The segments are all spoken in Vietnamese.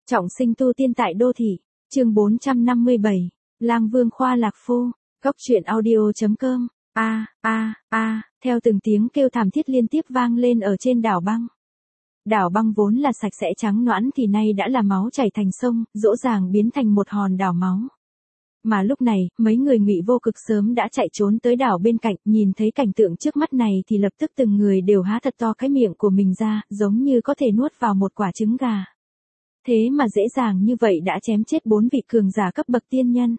Trọng sinh tu tiên tại đô thị, chương 457, Lang Vương Khoa Lạc Phô, góc truyện audio.com, theo từng tiếng kêu thảm thiết liên tiếp vang lên ở trên đảo băng. Đảo băng vốn là sạch sẽ trắng nõn thì nay đã là máu chảy thành sông, dỗ dàng biến thành một hòn đảo máu. Mà lúc này, mấy người Ngụy Vô Cực sớm đã chạy trốn tới đảo bên cạnh, nhìn thấy cảnh tượng trước mắt này thì lập tức từng người đều há thật to cái miệng của mình ra, giống như có thể nuốt vào một quả trứng gà. Thế mà dễ dàng như vậy đã chém chết 4 vị cường giả cấp bậc tiên nhân.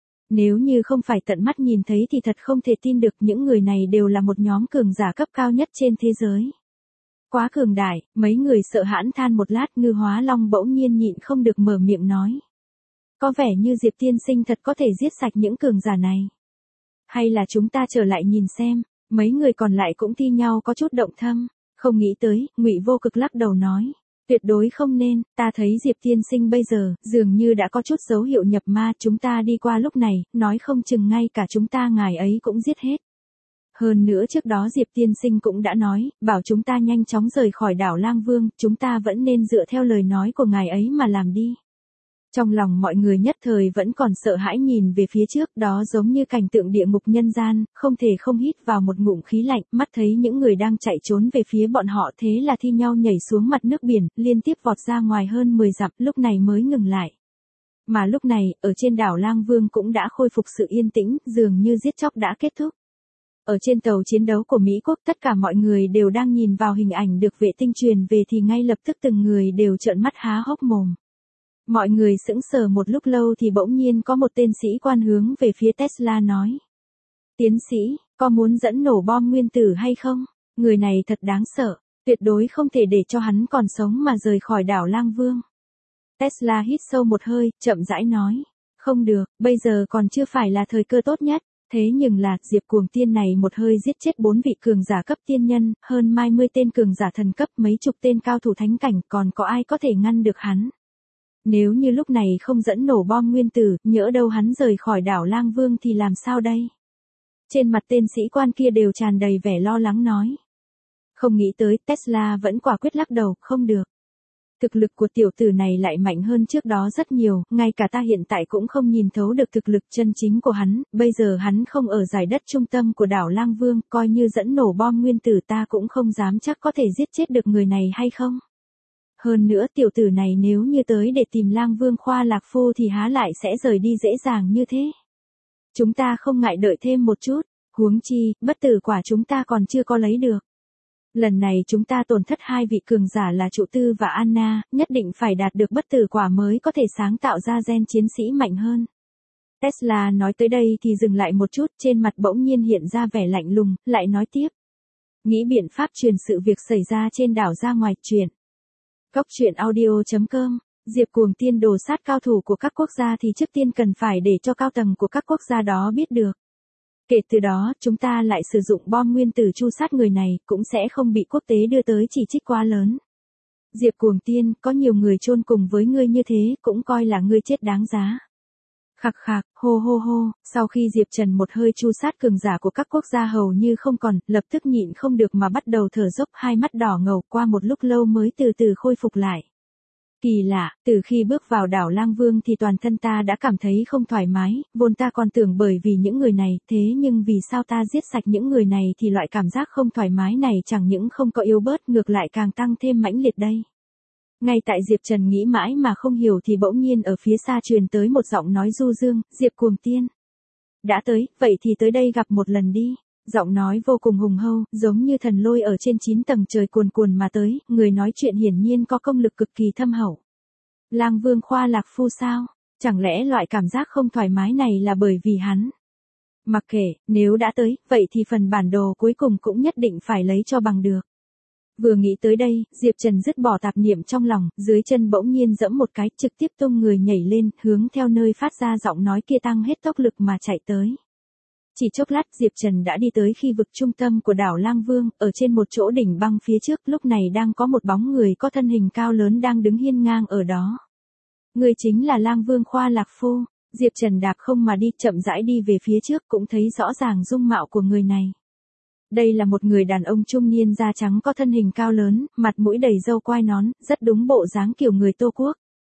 Nếu như không phải tận mắt nhìn thấy thì thật không thể tin được những người này đều là một nhóm cường giả cấp cao nhất trên thế giới. Quá cường đại, mấy người sợ hãi than một lát. Ngư Hóa Long bỗng nhiên nhịn không được mở miệng nói. Có vẻ như Diệp tiên sinh thật có thể giết sạch những cường giả này. Hay là chúng ta trở lại nhìn xem, mấy người còn lại cũng thi nhau có chút động tâm. Không nghĩ tới, Ngụy Vô Cực lắc đầu nói. Tuyệt đối không nên, ta thấy Diệp tiên sinh bây giờ, dường như đã có chút dấu hiệu nhập ma. Chúng ta đi qua lúc này, nói không chừng ngay cả chúng ta ngài ấy cũng giết hết. Hơn nữa trước đó Diệp tiên sinh cũng đã nói, bảo chúng ta nhanh chóng rời khỏi đảo Lang Vương, chúng ta vẫn nên dựa theo lời nói của ngài ấy mà làm đi. Trong lòng mọi người nhất thời vẫn còn sợ hãi nhìn về phía trước, đó giống như cảnh tượng địa ngục nhân gian, không thể không hít vào một ngụm khí lạnh, mắt thấy những người đang chạy trốn về phía bọn họ thế là thi nhau nhảy xuống mặt nước biển, liên tiếp vọt ra ngoài hơn 10 dặm, lúc này mới ngừng lại. Mà lúc này, ở trên đảo Lang Vương cũng đã khôi phục sự yên tĩnh, dường như giết chóc đã kết thúc. Ở trên tàu chiến đấu của Mỹ Quốc tất cả mọi người đều đang nhìn vào hình ảnh được vệ tinh truyền về thì ngay lập tức từng người đều trợn mắt há hốc mồm. Mọi người sững sờ một lúc lâu thì bỗng nhiên có một tên sĩ quan hướng về phía Tesla nói. Tiến sĩ, có muốn dẫn nổ bom nguyên tử hay không? Người này thật đáng sợ, tuyệt đối không thể để cho hắn còn sống mà rời khỏi đảo Lang Vương. Tesla hít sâu một hơi, chậm rãi nói. Không được, bây giờ còn chưa phải là thời cơ tốt nhất. Thế nhưng là, Diệp Cuồng Tiên này một hơi giết chết 4 vị cường giả cấp tiên nhân, hơn 20 tên cường giả thần cấp, mấy chục tên cao thủ thánh cảnh, còn có ai có thể ngăn được hắn? Nếu như lúc này không dẫn nổ bom nguyên tử, nhỡ đâu hắn rời khỏi đảo Lang Vương thì làm sao đây? Trên mặt tên sĩ quan kia đều tràn đầy vẻ lo lắng nói. Không nghĩ tới, Tesla vẫn quả quyết lắc đầu, không được. Thực lực của tiểu tử này lại mạnh hơn trước đó rất nhiều, ngay cả ta hiện tại cũng không nhìn thấu được thực lực chân chính của hắn, bây giờ hắn không ở giải đất trung tâm của đảo Lang Vương, coi như dẫn nổ bom nguyên tử ta cũng không dám chắc có thể giết chết được người này hay không. Hơn nữa tiểu tử này nếu như tới để tìm Lang Vương Khoa Lạc Phô thì há lại sẽ rời đi dễ dàng như thế. Chúng ta không ngại đợi thêm một chút, huống chi, bất tử quả chúng ta còn chưa có lấy được. Lần này chúng ta tổn thất 2 vị cường giả là Trụ Tư và Anna, nhất định phải đạt được bất tử quả mới có thể sáng tạo ra gen chiến sĩ mạnh hơn. Tesla nói tới đây thì dừng lại một chút, trên mặt bỗng nhiên hiện ra vẻ lạnh lùng, lại nói tiếp. Nghĩ biện pháp truyền sự việc xảy ra trên đảo ra ngoài chuyện. Góc truyện audio.com, Diệp Cuồng Tiên đồ sát cao thủ của các quốc gia thì trước tiên cần phải để cho cao tầng của các quốc gia đó biết được. Kể từ đó, chúng ta lại sử dụng bom nguyên tử tru sát người này, cũng sẽ không bị quốc tế đưa tới chỉ trích quá lớn. Diệp Cuồng Tiên, có nhiều người chôn cùng với ngươi như thế, cũng coi là ngươi chết đáng giá. Khạc khạc, hô hô hô, sau khi Diệp Trần một hơi tru sát cường giả của các quốc gia hầu như không còn, lập tức nhịn không được mà bắt đầu thở dốc, hai mắt đỏ ngầu, qua một lúc lâu mới từ từ khôi phục lại. Kỳ lạ, từ khi bước vào đảo Lang Vương thì toàn thân ta đã cảm thấy không thoải mái, vốn ta còn tưởng bởi vì những người này, thế nhưng vì sao ta giết sạch những người này thì loại cảm giác không thoải mái này chẳng những không có yếu bớt ngược lại càng tăng thêm mãnh liệt đây. Ngay tại Diệp Trần nghĩ mãi mà không hiểu thì bỗng nhiên ở phía xa truyền tới một giọng nói du dương, Diệp Cuồng Tiên. Đã tới, vậy thì tới đây gặp một lần đi. Giọng nói vô cùng hùng hâu, giống như thần lôi ở trên 9 tầng trời cuồn cuồn mà tới, người nói chuyện hiển nhiên có công lực cực kỳ thâm hậu. Lang Vương Khoa Lạc Phu sao? Chẳng lẽ loại cảm giác không thoải mái này là bởi vì hắn? Mặc kệ, nếu đã tới, vậy thì phần bản đồ cuối cùng cũng nhất định phải lấy cho bằng được. Vừa nghĩ tới đây, Diệp Trần dứt bỏ tạp niệm trong lòng, dưới chân bỗng nhiên giẫm một cái, trực tiếp tung người nhảy lên, hướng theo nơi phát ra giọng nói kia tăng hết tốc lực mà chạy tới. Chỉ chốc lát Diệp Trần đã đi tới khi vực trung tâm của đảo Lang Vương, ở trên một chỗ đỉnh băng phía trước lúc này đang có một bóng người có thân hình cao lớn đang đứng hiên ngang ở đó. Người chính là Lang Vương Khoa Lạc Phô. Diệp Trần đạp không mà đi chậm rãi đi về phía trước cũng thấy rõ ràng dung mạo của người này. Đây là một người đàn ông trung niên da trắng có thân hình cao lớn, mặt mũi đầy râu quai nón, rất đúng bộ dáng kiểu người Tô Quốc.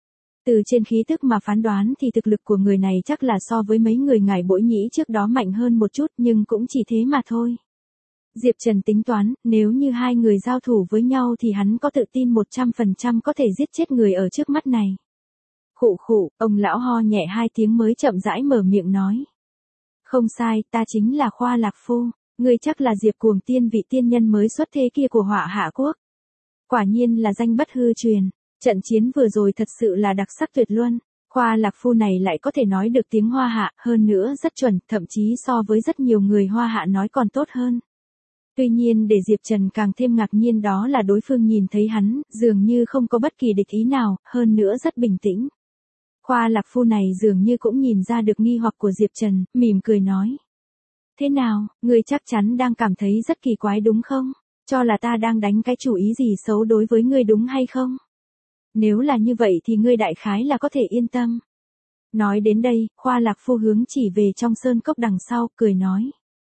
Từ trên khí tức mà phán đoán thì thực lực của người này chắc là so với mấy người ngải bội nhĩ trước đó mạnh hơn một chút nhưng cũng chỉ thế mà thôi. Diệp Trần tính toán, nếu như hai người giao thủ với nhau thì hắn có tự tin 100% có thể giết chết người ở trước mắt này. Khụ khụ, ông lão ho nhẹ hai tiếng mới chậm rãi mở miệng nói. Không sai, ta chính là Khoa Lạc Phu, ngươi chắc là Diệp Cuồng Tiên vị tiên nhân mới xuất thế kia của Họa Hạ Quốc. Quả nhiên là danh bất hư truyền, trận chiến vừa rồi thật sự là đặc sắc tuyệt luân. Khoa Lạc Phu này lại có thể nói được tiếng Hoa Hạ, hơn nữa rất chuẩn, thậm chí so với rất nhiều người Hoa Hạ nói còn tốt hơn. Tuy nhiên để Diệp Trần càng thêm ngạc nhiên đó là đối phương nhìn thấy hắn, dường như không có bất kỳ địch ý nào, hơn nữa rất bình tĩnh. Khoa Lạc Phu này dường như cũng nhìn ra được nghi hoặc của Diệp Trần, mỉm cười nói. Thế nào, ngươi chắc chắn đang cảm thấy rất kỳ quái đúng không? Cho là ta đang đánh cái chủ ý gì xấu đối với ngươi đúng hay không? Nếu là như vậy thì ngươi đại khái là có thể yên tâm. Nói đến đây, Khoa Lạc Phu hướng chỉ về trong sơn cốc đằng sau, cười nói.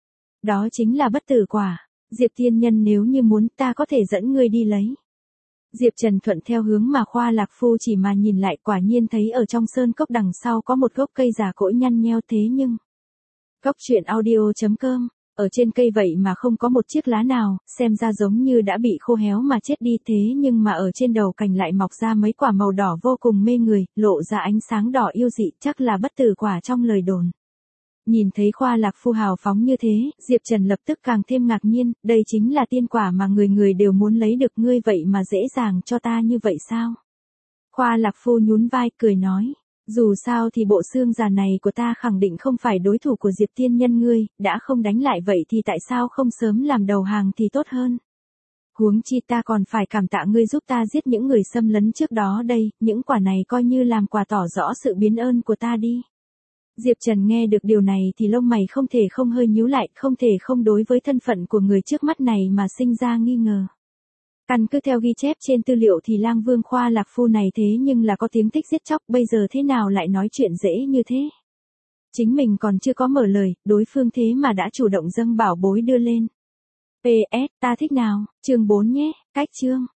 Đó chính là bất tử quả. Diệp tiên nhân nếu như muốn ta có thể dẫn ngươi đi lấy. Diệp Trần thuận theo hướng mà Khoa Lạc Phu chỉ mà nhìn lại quả nhiên thấy ở trong sơn cốc đằng sau có một gốc cây già cỗi nhăn nheo thế nhưng. Góc truyện audio.com, ở trên cây vậy mà không có một chiếc lá nào, xem ra giống như đã bị khô héo mà chết đi thế nhưng mà ở trên đầu cành lại mọc ra mấy quả màu đỏ vô cùng mê người, lộ ra ánh sáng đỏ yêu dị chắc là bất tử quả trong lời đồn. Nhìn thấy Khoa Lạc Phu hào phóng như thế, Diệp Trần lập tức càng thêm ngạc nhiên, đây chính là tiên quả mà người người đều muốn lấy được ngươi vậy mà dễ dàng cho ta như vậy sao? Khoa Lạc Phu nhún vai cười nói, dù sao thì bộ xương già này của ta khẳng định không phải đối thủ của Diệp tiên nhân ngươi, đã không đánh lại vậy thì tại sao không sớm làm đầu hàng thì tốt hơn? Huống chi ta còn phải cảm tạ ngươi giúp ta giết những người xâm lấn trước đó đây, những quả này coi như làm quà tỏ rõ sự biết ơn của ta đi. Diệp Trần nghe được điều này thì lông mày không thể không hơi nhíu lại, không thể không đối với thân phận của người trước mắt này mà sinh ra nghi ngờ. Căn cứ theo ghi chép trên tư liệu thì Lang Vương Khoa Lạc Phu này thế nhưng là có tiếng thích giết chóc, bây giờ thế nào lại nói chuyện dễ như thế? Chính mình còn chưa có mở lời, đối phương thế mà đã chủ động dâng bảo bối đưa lên. PS, ta thích nào, chương 4 nhé, cách chương.